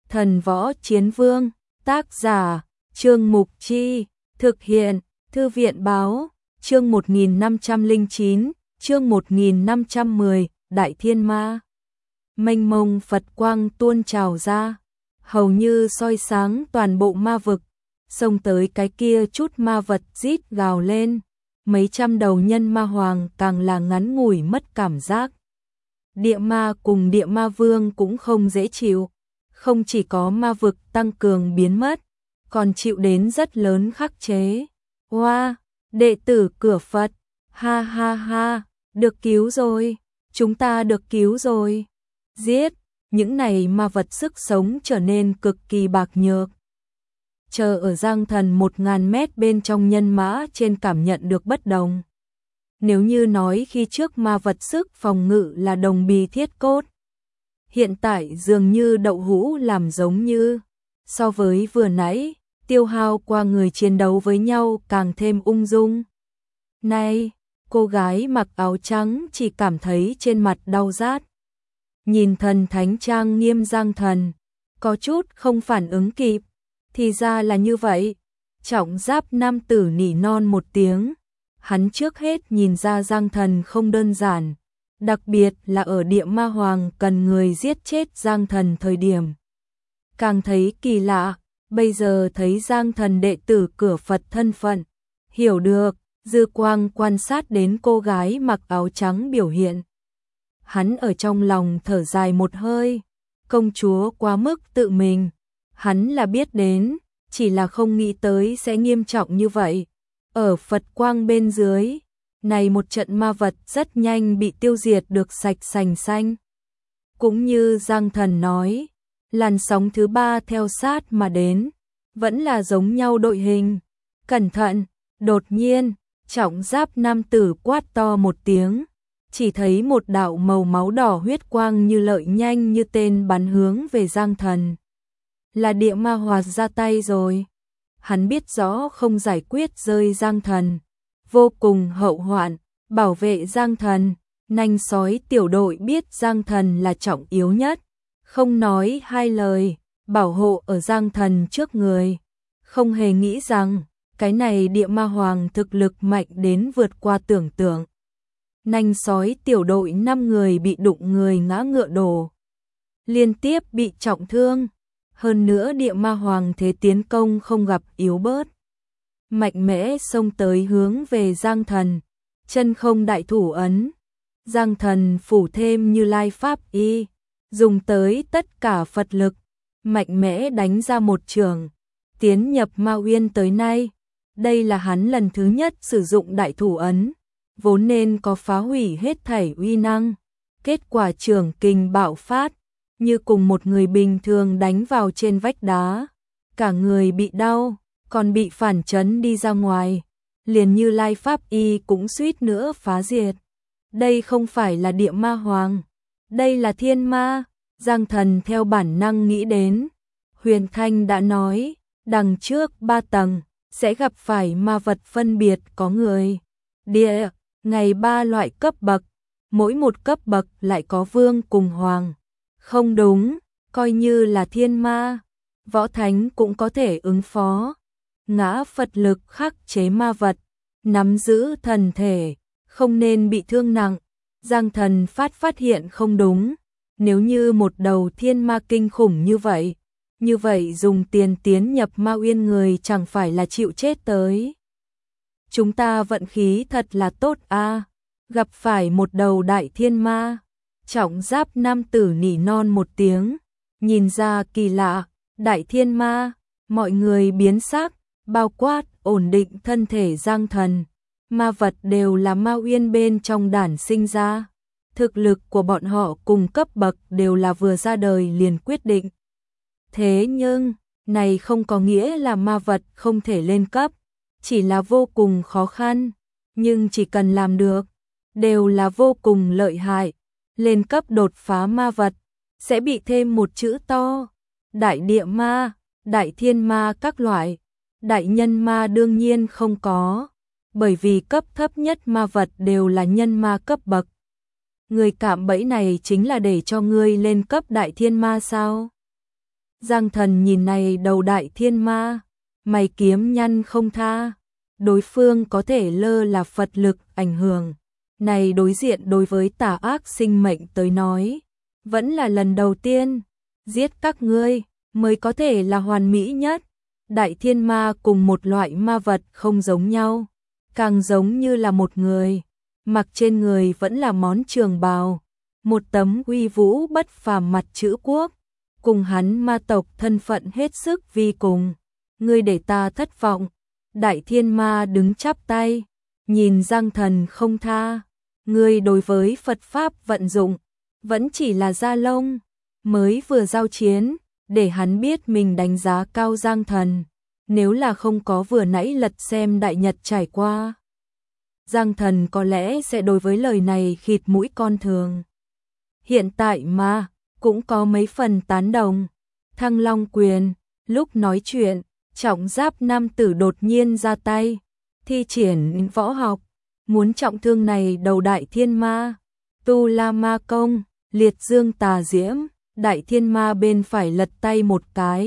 Thần Võ Chiến Vương, tác giả, Trương Mục Chi, thực hiện, Thư viện báo, chương 1509, chương 1510, Đại Thiên Ma. Mênh mông Phật quang tuôn trào ra, hầu như soi sáng toàn bộ ma vực, xông tới cái kia chút ma vật rít gào lên, mấy trăm đầu nhân ma hoàng càng là ngắn ngủi mất cảm giác. Địa ma cùng địa ma vương cũng không dễ chịu, không chỉ có ma vực tăng cường biến mất, còn chịu đến rất lớn khắc chế. Hoa, đệ tử cửa Phật, ha ha ha, được cứu rồi, chúng ta được cứu rồi. Giết, những này ma vật sức sống trở nên cực kỳ bạc nhược. Chờ ở Giang Thần 1000 mét bên trong nhân mã trên cảm nhận được bất đồng. Nếu như nói khi trước ma vật sức phòng ngự là đồng bì thiết cốt, hiện tại dường như đậu hũ làm giống như, so với vừa nãy, tiêu hao qua người chiến đấu với nhau càng thêm ung dung. Này, cô gái mặc áo trắng chỉ cảm thấy trên mặt đau rát. Nhìn thần thánh trang nghiêm Giang Thần, có chút không phản ứng kịp, thì ra là như vậy. Trọng giáp nam tử nỉ non một tiếng, hắn trước hết nhìn ra Giang Thần không đơn giản, đặc biệt là ở địa ma hoàng cần người giết chết Giang Thần thời điểm. Càng thấy kỳ lạ, bây giờ thấy Giang Thần đệ tử cửa Phật thân phận, hiểu được, dư quang quan sát đến cô gái mặc áo trắng biểu hiện. Hắn ở trong lòng thở dài một hơi, công chúa quá mức tự mình, hắn là biết đến, chỉ là không nghĩ tới sẽ nghiêm trọng như vậy. Ở Phật quang bên dưới, này một trận ma vật rất nhanh bị tiêu diệt được sạch sành xanh. Cũng như Giang Thần nói, làn sóng thứ 3 theo sát mà đến, vẫn là giống nhau đội hình. Cẩn thận, đột nhiên, trọng giáp nam tử quát to một tiếng, chỉ thấy một đạo màu máu đỏ huyết quang như lợi nhanh như tên bắn hướng về Giang Thần. Là địa ma hòa ra tay rồi. Hắn biết rõ không giải quyết rơi Giang Thần, vô cùng hậu hoạn, bảo vệ Giang Thần. Nanh sói tiểu đội biết Giang Thần là trọng yếu nhất, không nói hai lời, bảo hộ ở Giang Thần trước người. Không hề nghĩ rằng, cái này địa ma hoàng thực lực mạnh đến vượt qua tưởng tượng. Nanh sói tiểu đội 5 người bị đụng người ngã ngựa đổ, liên tiếp bị trọng thương. Hơn nữa địa ma hoàng thế tiến công không gặp yếu bớt, mạnh mẽ xông tới hướng về Giang Thần, chân không đại thủ ấn. Giang Thần phủ thêm Như Lai pháp y, dùng tới tất cả Phật lực, mạnh mẽ đánh ra một trường, tiến nhập Ma Uyên tới nay. Đây là hắn lần thứ nhất sử dụng đại thủ ấn, vốn nên có phá hủy hết thảy uy năng. Kết quả trường kình bạo phát, như cùng một người bình thường đánh vào trên vách đá, cả người bị đau, còn bị phản chấn đi ra ngoài, liền Như Lai pháp y cũng suýt nữa phá diệt. Đây không phải là địa ma hoàng, đây là thiên ma. Giang Thần theo bản năng nghĩ đến, Huyền Thanh đã nói, đằng trước 3 tầng sẽ gặp phải ma vật phân biệt có người, địa, ngày 3 loại cấp bậc, mỗi một cấp bậc lại có vương cùng hoàng. Không đúng, coi như là thiên ma, võ thánh cũng có thể ứng phó. Ngã Phật lực khắc chế ma vật, nắm giữ thần thể, không nên bị thương nặng. Giang Thần phát hiện không đúng, nếu như một đầu thiên ma kinh khủng như vậy dùng tiền tiến nhập Ma Uyên người chẳng phải là chịu chết tới. Chúng ta vận khí thật là tốt a, gặp phải một đầu đại thiên ma. Trọng giáp nam tử nỉ non một tiếng, nhìn ra kỳ lạ, đại thiên ma, mọi người biến sắc, bao quát, ổn định thân thể Giang Thần. Ma vật đều là Ma Uyên bên trong đản sinh ra. Thực lực của bọn họ cùng cấp bậc đều là vừa ra đời liền quyết định. Thế nhưng, này không có nghĩa là ma vật không thể lên cấp, chỉ là vô cùng khó khăn, nhưng chỉ cần làm được, đều là vô cùng lợi hại. Lên cấp đột phá ma vật, sẽ bị thêm một chữ to, đại địa ma, đại thiên ma các loại. Đại nhân ma đương nhiên không có, bởi vì cấp thấp nhất ma vật đều là nhân ma cấp bậc. Người cạm bẫy này chính là để cho ngươi lên cấp đại thiên ma sao? Giang Thần nhìn này đầu đại thiên ma, mày kiếm nhăn không tha. Đối phương có thể lơ là Phật lực ảnh hưởng. Này đối diện đối với tà ác sinh mệnh tới nói, vẫn là lần đầu tiên. Giết các ngươi mới có thể là hoàn mỹ nhất. Đại thiên ma cùng một loại ma vật không giống nhau, càng giống như là một người, mặc trên người vẫn là món trường bào, một tấm uy vũ bất phàm mặt chữ quốc, cùng hắn ma tộc thân phận hết sức vi cùng. Ngươi để ta thất vọng. Đại thiên ma đứng chắp tay, nhìn Giang Thần không tha. Ngươi đối với Phật Pháp vận dụng, vẫn chỉ là da lông. Mới vừa giao chiến, để hắn biết mình đánh giá cao Giang Thần. Nếu là không có vừa nãy lật xem đại nhật trải qua, Giang Thần có lẽ sẽ đối với lời này khịt mũi con thường. Hiện tại mà, cũng có mấy phần tán đồng. Thăng Long Quyền, lúc nói chuyện, trọng giáp nam tử đột nhiên ra tay, thi triển võ học, muốn trọng thương này đầu đại thiên ma. Tu La Ma Công, liệt dương tà diễm, đại thiên ma bên phải lật tay một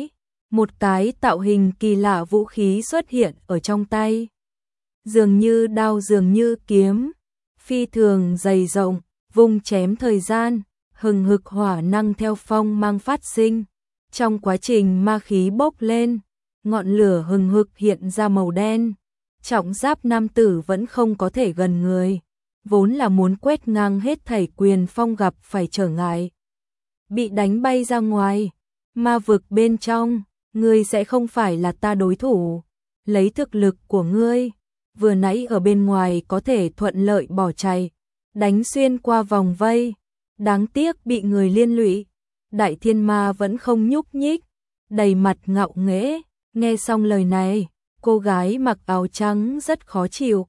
cái tạo hình kỳ lạ vũ khí xuất hiện ở trong tay. Dường như đao dường như kiếm, phi thường dày rộng, vung chém thời gian, hừng hực hỏa năng theo phong mang phát sinh. Trong quá trình ma khí bốc lên, ngọn lửa hừng hực hiện ra màu đen. Trọng giáp nam tử vẫn không có thể gần người, vốn là muốn quét ngang hết thảy quyền phong gặp phải trở ngại, bị đánh bay ra ngoài. Ma vực bên trong, ngươi sẽ không phải là ta đối thủ. Lấy thực lực của ngươi, vừa nãy ở bên ngoài có thể thuận lợi bỏ chạy, đánh xuyên qua vòng vây, đáng tiếc bị người liên lụy. Đại thiên ma vẫn không nhúc nhích, đầy mặt ngạo nghễ. Nghe xong lời này, cô gái mặc áo trắng rất khó chịu.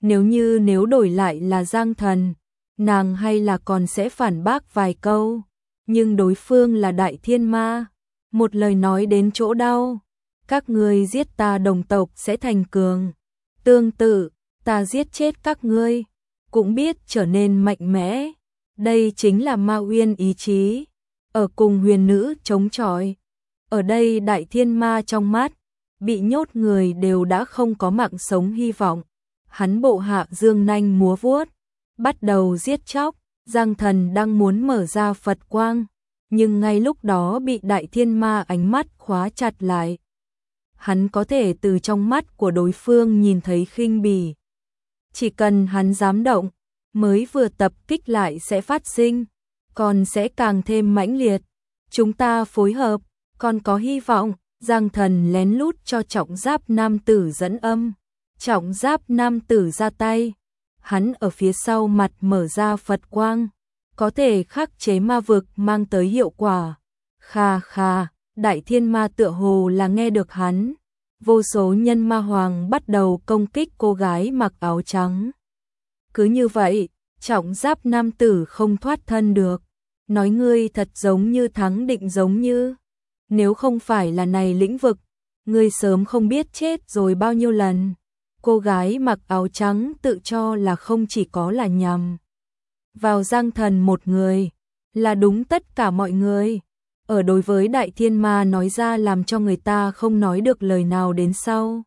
Nếu đổi lại là Giang Thần, nàng hay là còn sẽ phản bác vài câu. Nhưng đối phương là đại thiên ma, một lời nói đến chỗ đau. Các ngươi giết ta đồng tộc sẽ thành cường. Tương tự, ta giết chết các ngươi, cũng biết trở nên mạnh mẽ. Đây chính là ma uyên ý chí. Ở cùng huyền nữ chống chọi. Ở đây đại thiên ma trong mắt, bị nhốt người đều đã không có mạng sống hy vọng. Hắn bộ hạ dương nanh múa vuốt, bắt đầu giết chóc. Giang Thần đang muốn mở ra Phật quang, nhưng ngay lúc đó bị đại thiên ma ánh mắt khóa chặt lại. Hắn có thể từ trong mắt của đối phương nhìn thấy khinh bỉ. Chỉ cần hắn dám động, mới vừa tập kích lại sẽ phát sinh, còn sẽ càng thêm mãnh liệt. Chúng ta phối hợp, còn có hy vọng. Giang Thần lén lút cho trọng giáp nam tử dẫn âm. Trọng giáp nam tử ra tay, hắn ở phía sau mặt mở ra Phật quang, có thể khắc chế ma vực mang tới hiệu quả. Kha kha, đại thiên ma tựa hồ là nghe được hắn. Vô số nhân ma hoàng bắt đầu công kích cô gái mặc áo trắng. Cứ như vậy, trọng giáp nam tử không thoát thân được. Nói ngươi thật giống như thắng định giống như. Nếu không phải là này lĩnh vực, ngươi sớm không biết chết rồi bao nhiêu lần. Cô gái mặc áo trắng tự cho là không chỉ có là nhằm vào Giang Thần một người, là đúng tất cả mọi người. Ở đối với đại thiên ma nói ra làm cho người ta không nói được lời nào đến sau.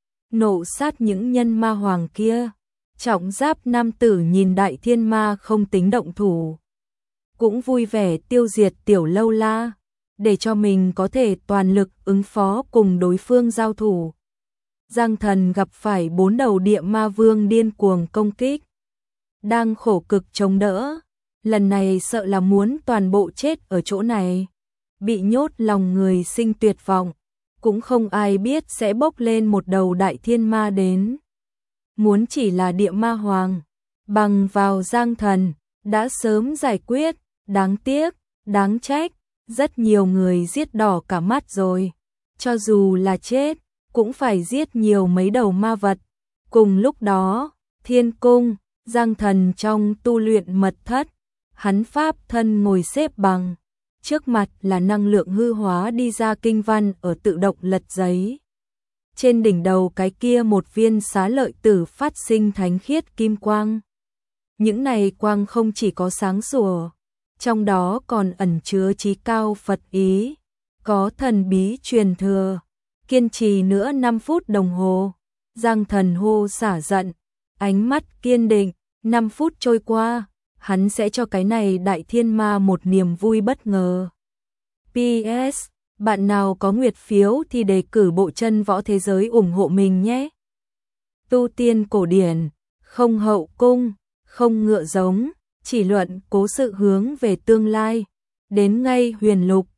Nộ sát những nhân ma hoàng kia. Trọng giáp nam tử nhìn đại thiên ma không tính động thủ, cũng vui vẻ tiêu diệt tiểu lâu la, để cho mình có thể toàn lực ứng phó cùng đối phương giao thủ. Giang Thần gặp phải 4 đầu địa ma vương điên cuồng công kích, đang khổ cực chống đỡ, lần này sợ là muốn toàn bộ chết ở chỗ này. Bị nhốt lòng người sinh tuyệt vọng, cũng không ai biết sẽ bốc lên một đầu đại thiên ma đến. Muốn chỉ là địa ma hoàng, bằng vào Giang Thần, đã sớm giải quyết. Đáng tiếc, đáng trách, rất nhiều người giết đỏ cả mắt rồi. Cho dù là chết, cũng phải giết nhiều mấy đầu ma vật. Cùng lúc đó, thiên cung, Giang Thần trong tu luyện mật thất, hắn pháp thân ngồi xếp bằng. Trước mặt là năng lượng hư hóa đi ra kinh văn ở tự động lật giấy. Trên đỉnh đầu cái kia một viên xá lợi tử phát sinh thánh khiết kim quang. Những này quang không chỉ có sáng sủa, trong đó còn ẩn chứa chí cao Phật ý. có thần bí truyền thừa. Kiên trì nữa 5 phút đồng hồ. Giang Thần hô xả giận, ánh mắt kiên định. 5 phút trôi qua, hắn sẽ cho cái này đại thiên ma một niềm vui bất ngờ. PS, bạn nào có nguyệt phiếu thì đề cử bộ chân võ thế giới ủng hộ mình nhé. Tu tiên cổ điển, không hậu cung, không ngựa giống, chỉ luận cố sự hướng về tương lai. Đến ngay huyền lục,